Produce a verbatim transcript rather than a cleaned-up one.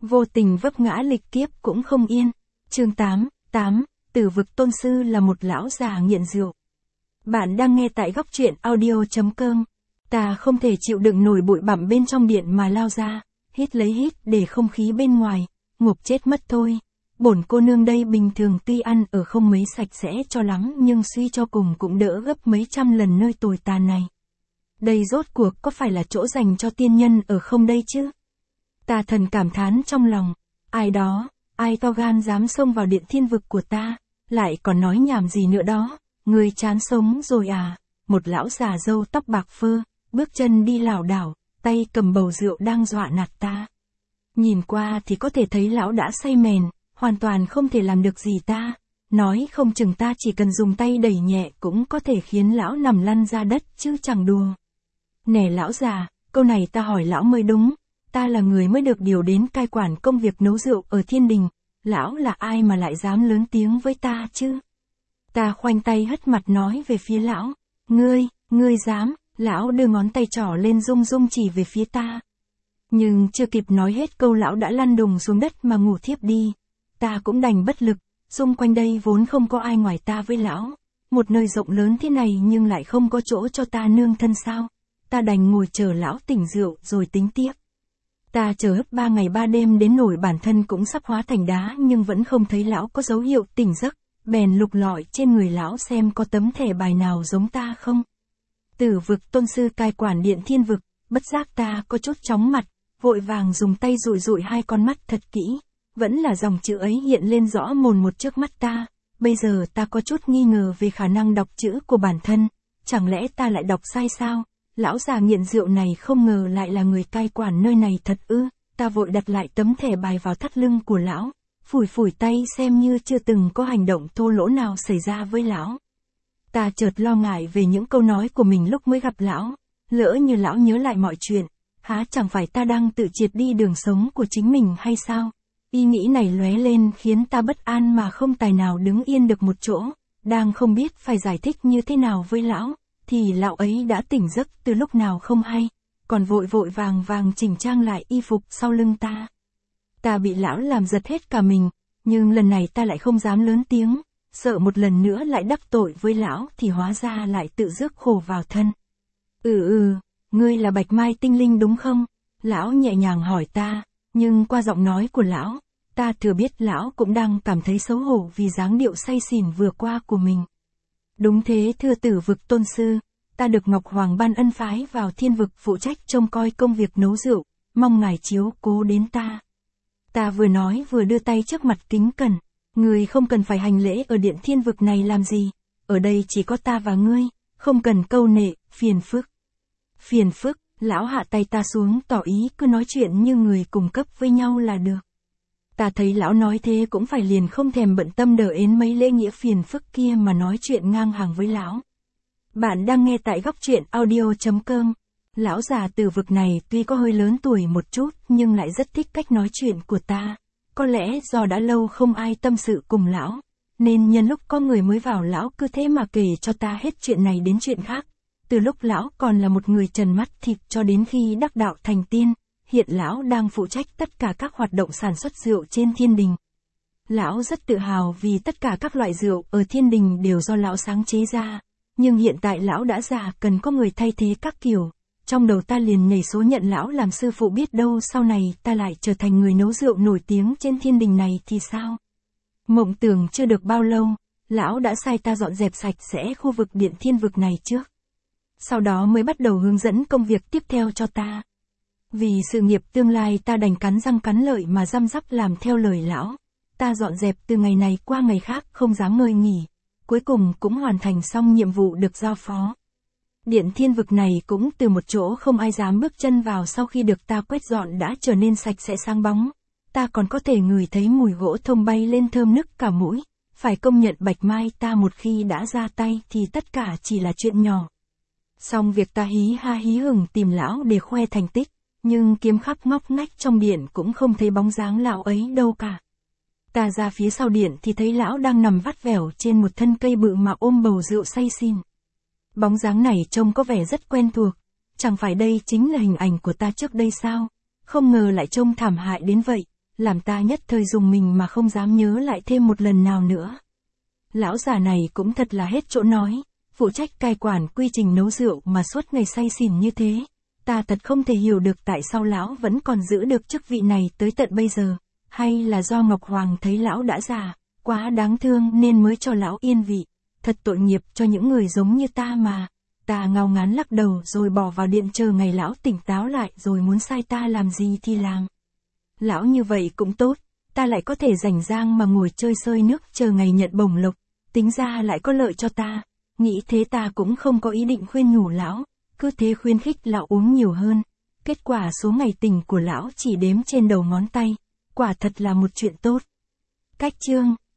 Vô tình vấp ngã lịch kiếp cũng không yên. Chương tám, tám, Tử vực tôn sư là một lão già nghiện rượu. Bạn đang nghe tại góc truyện audio chấm com. Ta không thể chịu đựng nổi bụi bặm bên trong điện mà lao ra, hít lấy hít để không khí bên ngoài, ngộp chết mất thôi. Bổn cô nương đây bình thường tuy ăn ở không mấy sạch sẽ cho lắm nhưng suy cho cùng cũng đỡ gấp mấy trăm lần nơi tồi tàn này. Đây rốt cuộc có phải là chỗ dành cho tiên nhân ở không đây chứ? Ta thần cảm thán trong lòng, ai đó, ai to gan dám xông vào điện thiên vực của ta, lại còn nói nhảm gì nữa đó, người chán sống rồi à? Một lão già râu tóc bạc phơ, bước chân đi lảo đảo, tay cầm bầu rượu đang dọa nạt ta. Nhìn qua thì có thể thấy lão đã say mềm, hoàn toàn không thể làm được gì ta, nói không chừng ta chỉ cần dùng tay đẩy nhẹ cũng có thể khiến lão nằm lăn ra đất chứ chẳng đùa. Nè lão già, câu này ta hỏi lão mới đúng, ta là người mới được điều đến cai quản công việc nấu rượu ở thiên đình, lão là ai mà lại dám lớn tiếng với ta chứ? Ta khoanh tay hất mặt nói về phía lão, ngươi, ngươi dám, lão đưa ngón tay trỏ lên rung rung chỉ về phía ta. Nhưng chưa kịp nói hết câu lão đã lăn đùng xuống đất mà ngủ thiếp đi. Ta cũng đành bất lực, xung quanh đây vốn không có ai ngoài ta với lão. Một nơi rộng lớn thế này nhưng lại không có chỗ cho ta nương thân sao. Ta đành ngồi chờ lão tỉnh rượu rồi tính tiếp. Ta chờ hết ba ngày ba đêm đến nỗi bản thân cũng sắp hóa thành đá nhưng vẫn không thấy lão có dấu hiệu tỉnh giấc. Bèn lục lọi trên người lão xem có tấm thẻ bài nào giống ta không. Tử vực tôn sư cai quản điện thiên vực, bất giác ta có chút chóng mặt, vội vàng dùng tay dụi dụi hai con mắt thật kỹ. Vẫn là dòng chữ ấy hiện lên rõ mồn một trước mắt ta, bây giờ ta có chút nghi ngờ về khả năng đọc chữ của bản thân, chẳng lẽ ta lại đọc sai sao? Lão già nghiện rượu này không ngờ lại là người cai quản nơi này thật ư? Ta vội đặt lại tấm thẻ bài vào thắt lưng của lão, phủi phủi tay xem như chưa từng có hành động thô lỗ nào xảy ra với lão. Ta chợt lo ngại về những câu nói của mình lúc mới gặp lão, lỡ như lão nhớ lại mọi chuyện, há chẳng phải ta đang tự triệt đi đường sống của chính mình hay sao? Ý nghĩ này lóe lên khiến ta bất an mà không tài nào đứng yên được một chỗ, đang không biết phải giải thích như thế nào với lão, thì lão ấy đã tỉnh giấc từ lúc nào không hay, còn vội vội vàng vàng chỉnh trang lại y phục sau lưng ta. Ta bị lão làm giật hết cả mình, nhưng lần này ta lại không dám lớn tiếng, sợ một lần nữa lại đắc tội với lão thì hóa ra lại tự rước khổ vào thân. Ừ ừ, ngươi là Bạch Mai tinh linh đúng không? Lão nhẹ nhàng hỏi ta, nhưng qua giọng nói của lão, ta thừa biết lão cũng đang cảm thấy xấu hổ vì dáng điệu say xỉn vừa qua của mình. Đúng thế thưa Tử vực tôn sư, ta được Ngọc Hoàng ban ân phái vào thiên vực phụ trách trông coi công việc nấu rượu, mong ngài chiếu cố đến ta. Ta vừa nói vừa đưa tay trước mặt kính cẩn, người không cần phải hành lễ ở điện thiên vực này làm gì, ở đây chỉ có ta và ngươi, không cần câu nệ, phiền phức. Phiền phức, lão hạ tay ta xuống tỏ ý cứ nói chuyện như người cùng cấp với nhau là được. Ta thấy lão nói thế cũng phải liền không thèm bận tâm đờ ến mấy lễ nghĩa phiền phức kia mà nói chuyện ngang hàng với lão. Bạn đang nghe tại góc truyện audio chấm com. Lão già Tử vực này tuy có hơi lớn tuổi một chút nhưng lại rất thích cách nói chuyện của ta. Có lẽ do đã lâu không ai tâm sự cùng lão, nên nhân lúc có người mới vào lão cứ thế mà kể cho ta hết chuyện này đến chuyện khác. Từ lúc lão còn là một người trần mắt thịt cho đến khi đắc đạo thành tiên, hiện lão đang phụ trách tất cả các hoạt động sản xuất rượu trên thiên đình. Lão rất tự hào vì tất cả các loại rượu ở thiên đình đều do lão sáng chế ra, nhưng hiện tại lão đã già cần có người thay thế các kiểu. Trong đầu ta liền nhảy số nhận lão làm sư phụ, biết đâu sau này ta lại trở thành người nấu rượu nổi tiếng trên thiên đình này thì sao? Mộng tưởng chưa được bao lâu, lão đã sai ta dọn dẹp sạch sẽ khu vực điện thiên vực này trước. Sau đó mới bắt đầu hướng dẫn công việc tiếp theo cho ta. Vì sự nghiệp tương lai ta đành cắn răng cắn lợi mà răm rắp làm theo lời lão. Ta dọn dẹp từ ngày này qua ngày khác không dám ngơi nghỉ, cuối cùng cũng hoàn thành xong nhiệm vụ được giao phó. Điện thiên vực này cũng từ một chỗ không ai dám bước chân vào sau khi được ta quét dọn đã trở nên sạch sẽ sáng bóng. Ta còn có thể ngửi thấy mùi gỗ thông bay lên thơm nức cả mũi. Phải công nhận Bạch Mai ta một khi đã ra tay thì tất cả chỉ là chuyện nhỏ. Xong việc ta hí ha hí hửng tìm lão để khoe thành tích, nhưng kiếm khắp ngóc ngách trong điện cũng không thấy bóng dáng lão ấy đâu cả. Ta ra phía sau điện thì thấy lão đang nằm vắt vẻo trên một thân cây bự mà ôm bầu rượu say xỉn. Bóng dáng này trông có vẻ rất quen thuộc, chẳng phải đây chính là hình ảnh của ta trước đây sao? Không ngờ lại trông thảm hại đến vậy, làm ta nhất thời dùng mình mà không dám nhớ lại thêm một lần nào nữa. Lão già này cũng thật là hết chỗ nói, phụ trách cai quản quy trình nấu rượu mà suốt ngày say xỉn như thế. Ta thật không thể hiểu được tại sao lão vẫn còn giữ được chức vị này tới tận bây giờ, hay là do Ngọc Hoàng thấy lão đã già, quá đáng thương nên mới cho lão yên vị. Thật tội nghiệp cho những người giống như ta mà. Ta ngao ngán lắc đầu rồi bỏ vào điện chờ ngày lão tỉnh táo lại rồi muốn sai ta làm gì thì làm. Lão như vậy cũng tốt, ta lại có thể rảnh rang mà ngồi chơi sơi nước chờ ngày nhận bổng lộc, tính ra lại có lợi cho ta. Nghĩ thế ta cũng không có ý định khuyên nhủ lão, cứ thế khuyến khích lão uống nhiều hơn. Kết quả số ngày tỉnh của lão chỉ đếm trên đầu ngón tay, quả thật là một chuyện tốt. Cách chương